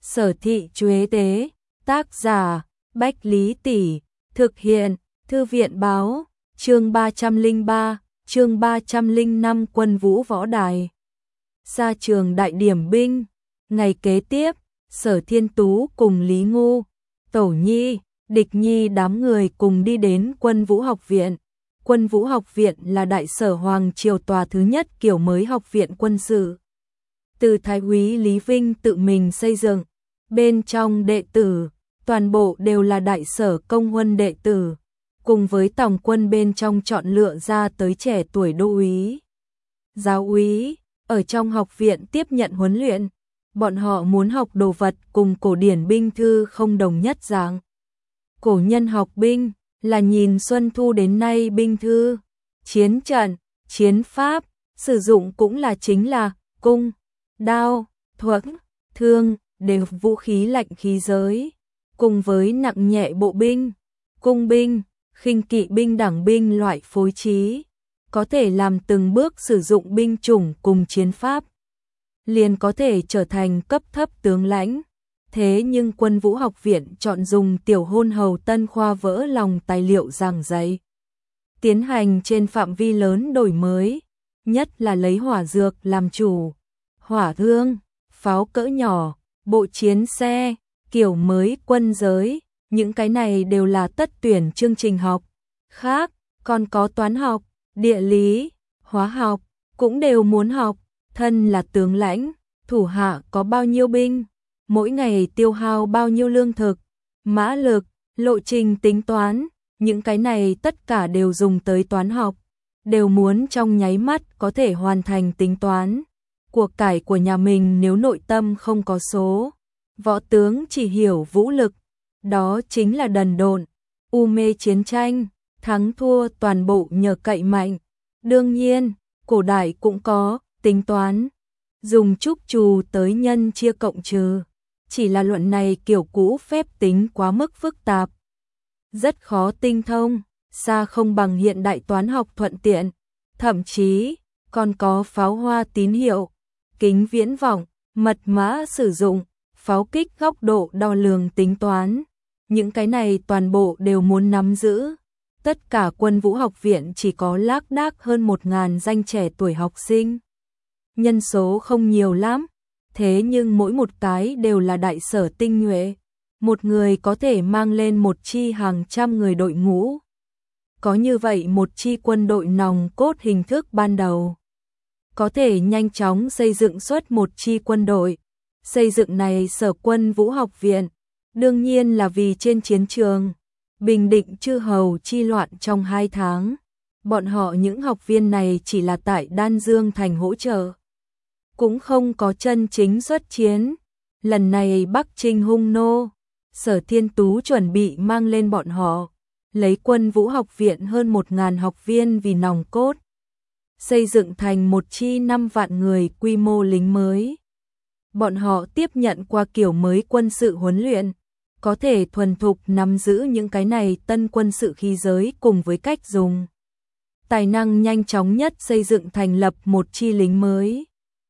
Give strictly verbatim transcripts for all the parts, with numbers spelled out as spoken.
Sở Thị Chuế Tế, tác giả, Bách Lý Tỷ, thực hiện, Thư viện Báo, chương ba trăm lẻ ba, chương ba trăm lẻ năm Quân Vũ Võ Đài. Ra trường đại điểm binh, ngày kế tiếp, Sở Thiên Tú cùng Lý Ngu, Tẩu Nhi, Địch Nhi đám người cùng đi đến Quân Vũ học viện. Quân Vũ học viện là đại sở hoàng triều tòa thứ nhất kiểu mới học viện quân sự. Từ Thái úy Lý Vinh tự mình xây dựng, bên trong đệ tử, toàn bộ đều là đại sở công huân đệ tử, cùng với tòng quân bên trong chọn lựa ra tới trẻ tuổi đô úy, giáo úy, ở trong học viện tiếp nhận huấn luyện. Bọn họ muốn học đồ vật cùng cổ điển binh thư không đồng nhất dạng. Cổ nhân học binh là nhìn xuân thu đến nay binh thư, chiến trận, chiến pháp, sử dụng cũng là chính là cung, đao, thuẫn, thương, đều vũ khí lạnh khí giới, cùng với nặng nhẹ bộ binh, cung binh, khinh kỵ binh đẳng binh loại phối trí, có thể làm từng bước sử dụng binh chủng cùng chiến pháp, liền có thể trở thành cấp thấp tướng lãnh. Thế nhưng Quân Vũ học viện chọn dùng tiểu hôn hầu tân khoa vỡ lòng tài liệu giảng dạy, tiến hành trên phạm vi lớn đổi mới, nhất là lấy hỏa dược làm chủ, hỏa thương, pháo cỡ nhỏ, bộ chiến xe, kiểu mới quân giới, những cái này đều là tất tuyển chương trình học. Khác, còn có toán học, địa lý, hóa học, cũng đều muốn học. Thân là tướng lãnh, thủ hạ có bao nhiêu binh, mỗi ngày tiêu hao bao nhiêu lương thực, mã lực, lộ trình tính toán, những cái này tất cả đều dùng tới toán học, đều muốn trong nháy mắt có thể hoàn thành tính toán. Cuộc cải của nhà mình nếu nội tâm không có số, võ tướng chỉ hiểu vũ lực, đó chính là đần độn, u mê chiến tranh, thắng thua toàn bộ nhờ cậy mạnh. Đương nhiên, cổ đại cũng có tính toán, dùng trúc trù tới nhân chia cộng trừ, chỉ là luận này kiểu cũ phép tính quá mức phức tạp, rất khó tinh thông, xa không bằng hiện đại toán học thuận tiện, thậm chí còn có pháo hoa tín hiệu, kính viễn vọng, mật mã sử dụng, pháo kích góc độ đo lường tính toán, những cái này toàn bộ đều muốn nắm giữ. Tất cả Quân Vũ học viện chỉ có lác đác hơn một ngàn danh trẻ tuổi học sinh. Nhân số không nhiều lắm, thế nhưng mỗi một cái đều là đại sở tinh nhuệ, một người có thể mang lên một chi hàng trăm người đội ngũ. Có như vậy một chi quân đội nòng cốt hình thức ban đầu, có thể nhanh chóng xây dựng xuất một chi quân đội. Xây dựng này Sở Quân Vũ học viện, đương nhiên là vì trên chiến trường, bình định chư hầu chi loạn trong hai tháng. Bọn họ những học viên này chỉ là tại Đan Dương thành hỗ trợ, cũng không có chân chính xuất chiến. Lần này Bắc Trinh hung nô, Sở Thiên Tú chuẩn bị mang lên bọn họ, lấy Quân Vũ học viện hơn một ngàn học viên vì nòng cốt, xây dựng thành một chi năm vạn người quy mô lính mới. Bọn họ tiếp nhận qua kiểu mới quân sự huấn luyện, có thể thuần thục nắm giữ những cái này tân quân sự khí giới cùng với cách dùng. Tài năng nhanh chóng nhất xây dựng thành lập một chi lính mới.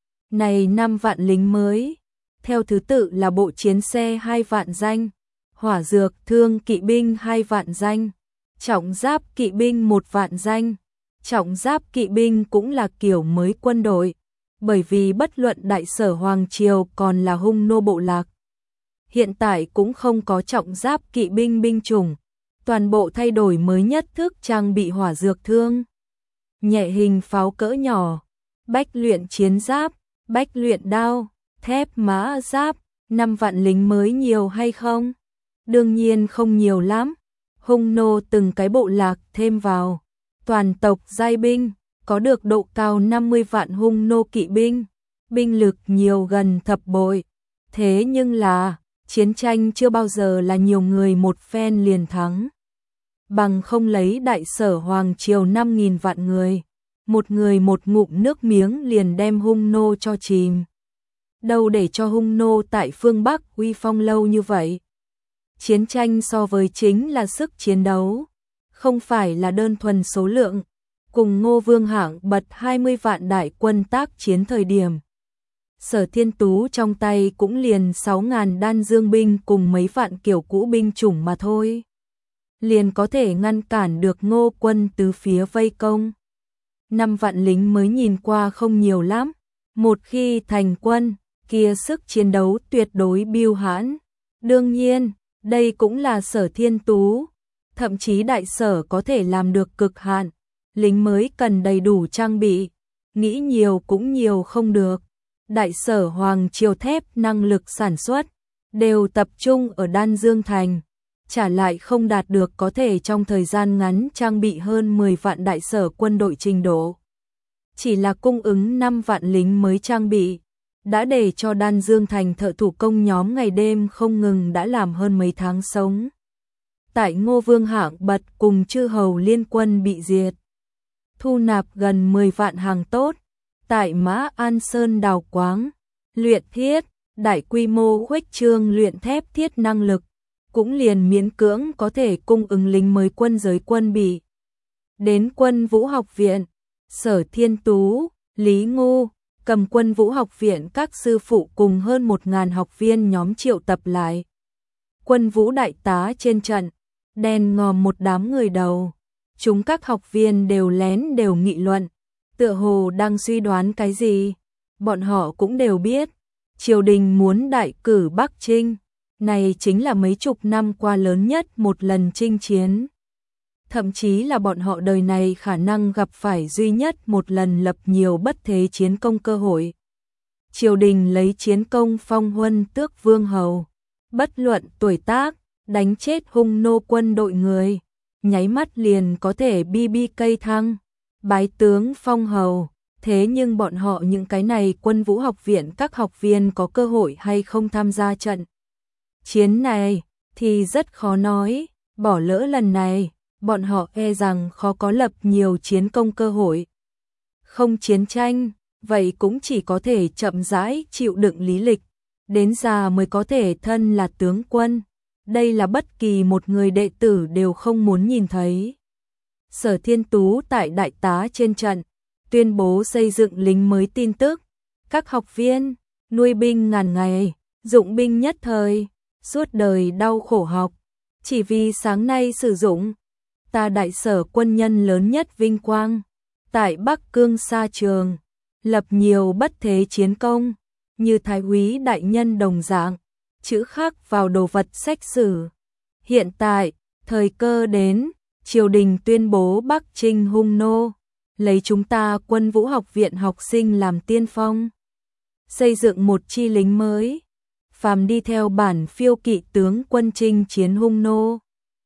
Này năm vạn lính mới, theo thứ tự là bộ chiến xe hai vạn danh, hỏa dược thương kỵ binh hai vạn danh, trọng giáp kỵ binh một vạn danh. Trọng giáp kỵ binh cũng là kiểu mới quân đội, bởi vì bất luận đại sở hoàng triều còn là hung nô bộ lạc, hiện tại cũng không có trọng giáp kỵ binh binh chủng, toàn bộ thay đổi mới nhất thức trang bị hỏa dược thương, nhẹ hình pháo cỡ nhỏ, bách luyện chiến giáp, bách luyện đao, thép mã giáp. Năm vạn lính mới nhiều hay không? Đương nhiên không nhiều lắm. Hung nô từng cái bộ lạc thêm vào, toàn tộc giai binh, có được độ cao năm mươi vạn hung nô kỵ binh, binh lực nhiều gần thập bội. Thế nhưng là, chiến tranh chưa bao giờ là nhiều người một phen liền thắng. Bằng không lấy đại sở hoàng triều năm nghìn vạn người, một người một ngụm nước miếng liền đem hung nô cho chìm. Đâu để cho hung nô tại phương Bắc uy phong lâu như vậy. Chiến tranh so với chính là sức chiến đấu, không phải là đơn thuần số lượng. Cùng Ngô Vương hạng bật hai mươi vạn đại quân tác chiến thời điểm, Sở Thiên Tú trong tay cũng liền sáu ngàn đan dương binh cùng mấy vạn kiểu cũ binh chủng mà thôi. Liền có thể ngăn cản được Ngô quân từ phía vây công. Năm vạn lính mới nhìn qua không nhiều lắm. Một khi thành quân, kia sức chiến đấu tuyệt đối biêu hãn. Đương nhiên, đây cũng là Sở Thiên Tú. Thậm chí đại sở có thể làm được cực hạn. Lính mới cần đầy đủ trang bị. Nghĩ nhiều cũng nhiều không được. Đại sở Hoàng Triều thép năng lực sản xuất đều tập trung ở Đan Dương Thành, trả lại không đạt được có thể trong thời gian ngắn trang bị hơn mười vạn đại sở quân đội trình độ. Chỉ là cung ứng năm vạn lính mới trang bị, đã để cho Đan Dương Thành thợ thủ công nhóm ngày đêm không ngừng đã làm hơn mấy tháng sống. Tại Ngô Vương hạng bật cùng chư hầu liên quân bị diệt, thu nạp gần mười vạn hàng tốt. Tại Mã An Sơn đào quáng, luyện thiết, đại quy mô khuếch trương luyện thép thiết năng lực, cũng liền miễn cưỡng có thể cung ứng lính mới quân giới quân bị. Đến Quân Vũ học viện, Sở Thiên Tú, Lý Ngu, cầm Quân Vũ học viện các sư phụ cùng hơn một ngàn học viên nhóm triệu tập lại. Quân Vũ đại tá trên trận, đèn ngòm một đám người đầu, chúng các học viên đều lén đều nghị luận. Tựa hồ đang suy đoán cái gì, bọn họ cũng đều biết, triều đình muốn đại cử Bắc Trinh, này chính là mấy chục năm qua lớn nhất một lần chinh chiến. Thậm chí là bọn họ đời này khả năng gặp phải duy nhất một lần lập nhiều bất thế chiến công cơ hội. Triều đình lấy chiến công phong huân tước vương hầu, bất luận tuổi tác, đánh chết hung nô quân đội người, nháy mắt liền có thể bi bi cây thăng. Bái tướng phong hầu, thế nhưng bọn họ những cái này Quân Vũ học viện các học viên có cơ hội hay không tham gia trận chiến này thì rất khó nói, bỏ lỡ lần này, bọn họ e rằng khó có lập nhiều chiến công cơ hội. Không chiến tranh, vậy cũng chỉ có thể chậm rãi chịu đựng lý lịch, đến già mới có thể thân là tướng quân. Đây là bất kỳ một người đệ tử đều không muốn nhìn thấy. Sở Thiên Tú tại đại tá trên trận, tuyên bố xây dựng lính mới tin tức. Các học viên, nuôi binh ngàn ngày, dụng binh nhất thời, suốt đời đau khổ học. Chỉ vì sáng nay sử dụng, ta đại sở quân nhân lớn nhất vinh quang. Tại Bắc Cương Sa Trường, lập nhiều bất thế chiến công, như Thái úy đại nhân đồng dạng, chữ khắc vào đồ vật sách sử. Hiện tại, thời cơ đến, triều đình tuyên bố Bắc Trinh hung nô, lấy chúng ta Quân Vũ học viện học sinh làm tiên phong, xây dựng một chi lính mới, phàm đi theo bản phiêu kỵ tướng quân chinh chiến hung nô.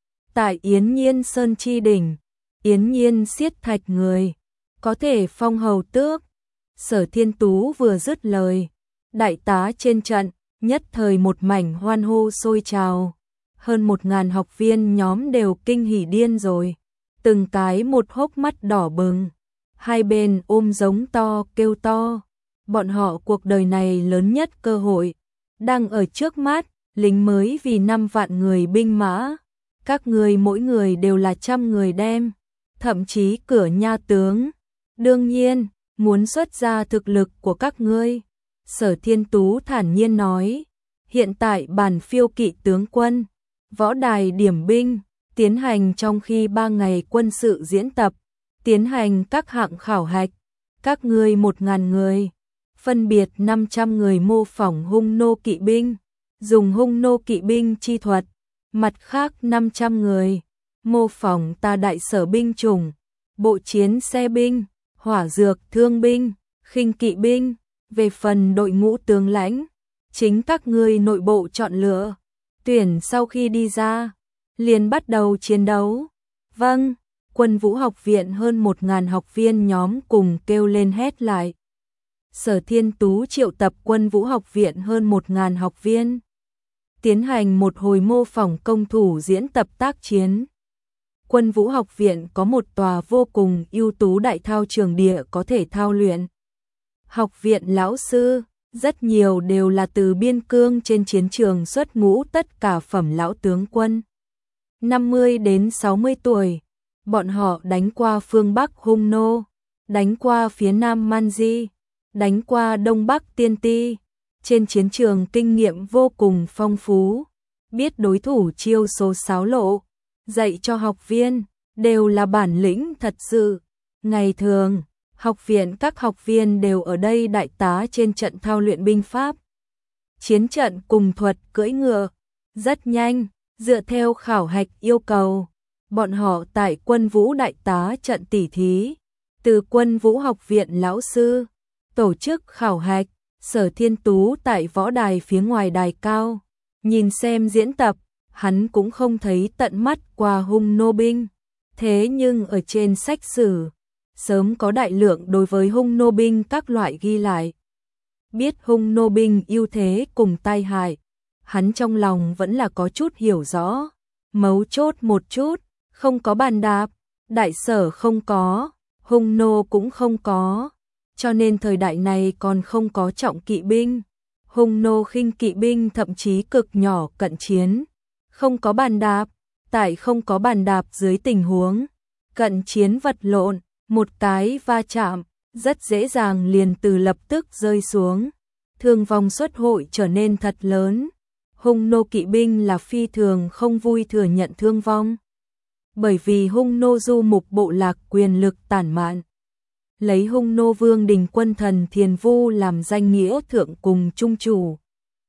Tại Yến Nhiên Sơn chi đỉnh, Yến Nhiên siết thạch người, có thể phong hầu tước. Sở Thiên Tú vừa dứt lời, đại tá trên trận, nhất thời một mảnh hoan hô sôi trào. Hơn một ngàn học viên nhóm đều kinh hỉ điên rồi, từng cái một hốc mắt đỏ bừng, hai bên ôm giống to kêu to, bọn họ cuộc đời này lớn nhất cơ hội, đang ở trước mắt, lính mới vì năm vạn người binh mã, các người mỗi người đều là trăm người đem, thậm chí cửa nha tướng, đương nhiên, muốn xuất ra thực lực của các ngươi. Sở Thiên Tú thản nhiên nói, hiện tại bản phiêu kỵ tướng quân, võ đài điểm binh, tiến hành trong khi ba ngày quân sự diễn tập, tiến hành các hạng khảo hạch, các ngươi một ngàn người, phân biệt năm trăm người mô phỏng hung nô kỵ binh, dùng hung nô kỵ binh chi thuật, mặt khác năm trăm người, mô phỏng ta đại sở binh chủng, bộ chiến xe binh, hỏa dược thương binh, khinh kỵ binh, về phần đội ngũ tướng lãnh, chính các ngươi nội bộ chọn lựa. Tuyển sau khi đi ra, liền bắt đầu chiến đấu. Vâng, Quân Vũ học viện hơn một ngàn học viên nhóm cùng kêu lên hét lại. Sở Thiên Tú triệu tập Quân Vũ học viện hơn một ngàn học viên, tiến hành một hồi mô phỏng công thủ diễn tập tác chiến. Quân Vũ học viện có một tòa vô cùng ưu tú đại thao trường địa có thể thao luyện. Học viện lão sư, rất nhiều đều là từ biên cương trên chiến trường xuất ngũ tất cả phẩm lão tướng quân. năm mươi đến sáu mươi tuổi, bọn họ đánh qua phương Bắc hung nô, đánh qua phía Nam Man Di, đánh qua Đông Bắc Tiên Ti, trên chiến trường kinh nghiệm vô cùng phong phú, biết đối thủ chiêu số xáo lộ, dạy cho học viên, đều là bản lĩnh thật sự. Ngày thường, học viện các học viên đều ở đây đại tá trên trận thao luyện binh pháp. Chiến trận cùng thuật cưỡi ngựa, rất nhanh, dựa theo khảo hạch yêu cầu. Bọn họ tại quân vũ đại tá trận tỉ thí, từ quân vũ học viện lão sư, tổ chức khảo hạch, Sở Thiên Tú tại võ đài phía ngoài đài cao, nhìn xem diễn tập, hắn cũng không thấy tận mắt qua hung nô binh. Thế nhưng ở trên sách sử, sớm có đại lượng đối với hung nô binh các loại ghi lại. Biết hung nô binh ưu thế cùng tai hại, hắn trong lòng vẫn là có chút hiểu rõ. Mấu chốt một chút, không có bàn đạp, đại sở không có, hung nô cũng không có, cho nên thời đại này còn không có trọng kỵ binh. Hung nô khinh kỵ binh thậm chí cực nhỏ cận chiến, không có bàn đạp, tại không có bàn đạp dưới tình huống cận chiến vật lộn, một cái va chạm, rất dễ dàng liền từ lập tức rơi xuống, thương vong suất hội trở nên thật lớn. Hung nô kỵ binh là phi thường không vui thừa nhận thương vong, bởi vì hung nô du mục bộ lạc quyền lực tản mạn, lấy hung nô vương đình quân thần Thiền Vu làm danh nghĩa thượng cùng trung chủ.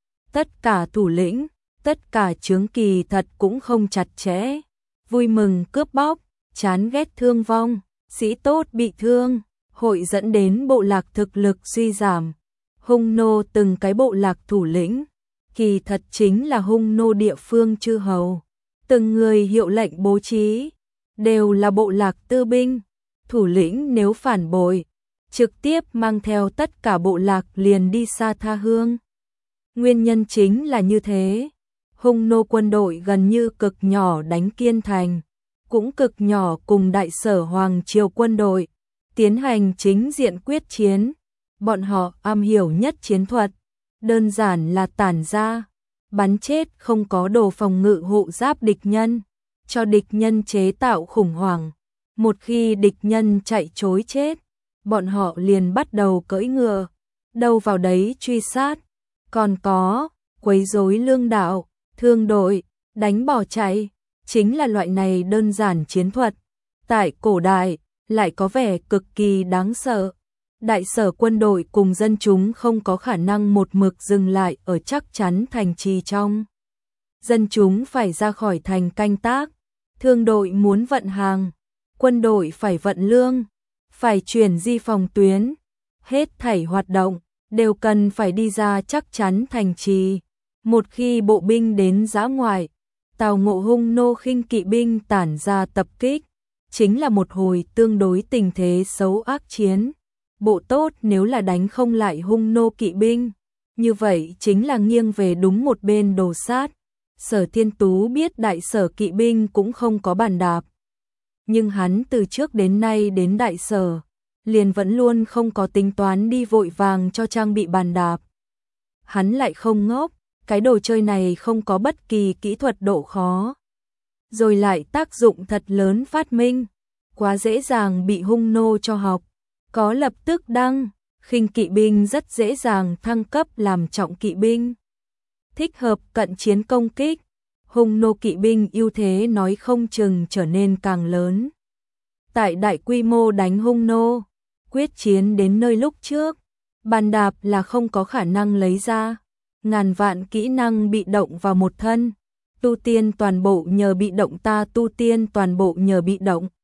Tất cả thủ lĩnh, tất cả chướng kỳ thật cũng không chặt chẽ, vui mừng cướp bóc, chán ghét thương vong, sĩ tốt bị thương, hội dẫn đến bộ lạc thực lực suy giảm. Hung nô từng cái bộ lạc thủ lĩnh, kỳ thật chính là hung nô địa phương chư hầu, từng người hiệu lệnh bố trí, đều là bộ lạc tư binh. Thủ lĩnh nếu phản bội, trực tiếp mang theo tất cả bộ lạc liền đi xa tha hương. Nguyên nhân chính là như thế, hung nô quân đội gần như cực nhỏ đánh Kiên Thành, cũng cực nhỏ cùng đại sở Hoàng Triều quân đội tiến hành chính diện quyết chiến. Bọn họ am hiểu nhất chiến thuật, đơn giản là tản ra, bắn chết không có đồ phòng ngự hộ giáp địch nhân, cho địch nhân chế tạo khủng hoảng. Một khi địch nhân chạy trối chết, bọn họ liền bắt đầu cưỡi ngựa, đâu vào đấy truy sát. Còn có, quấy rối lương đạo, thương đội, đánh bỏ chạy, chính là loại này đơn giản chiến thuật. Tại cổ đại, lại có vẻ cực kỳ đáng sợ. Đại sở quân đội cùng dân chúng không có khả năng một mực dừng lại ở chắc chắn thành trì trong. Dân chúng phải ra khỏi thành canh tác, thương đội muốn vận hàng, quân đội phải vận lương, phải chuyển di phòng tuyến, hết thảy hoạt động đều cần phải đi ra chắc chắn thành trì. Một khi bộ binh đến dã ngoại, tào ngộ hung nô khinh kỵ binh tản ra tập kích, chính là một hồi tương đối tình thế xấu ác chiến. Bộ tốt nếu là đánh không lại hung nô kỵ binh, như vậy chính là nghiêng về đúng một bên đồ sát. Sở Thiên Tú biết đại sở kỵ binh cũng không có bàn đạp, nhưng hắn từ trước đến nay đến đại sở, liền vẫn luôn không có tính toán đi vội vàng cho trang bị bàn đạp. Hắn lại không ngốc, cái đồ chơi này không có bất kỳ kỹ thuật độ khó, rồi lại tác dụng thật lớn phát minh, quá dễ dàng bị hung nô cho học. Có lập tức đăng, khinh kỵ binh rất dễ dàng thăng cấp làm trọng kỵ binh, thích hợp cận chiến công kích. Hung nô kỵ binh ưu thế nói không chừng trở nên càng lớn. Tại đại quy mô đánh hung nô, quyết chiến đến nơi lúc trước, bàn đạp là không có khả năng lấy ra. Ngàn vạn kỹ năng bị động vào một thân, tu tiên toàn bộ nhờ bị động ta tu tiên toàn bộ nhờ bị động.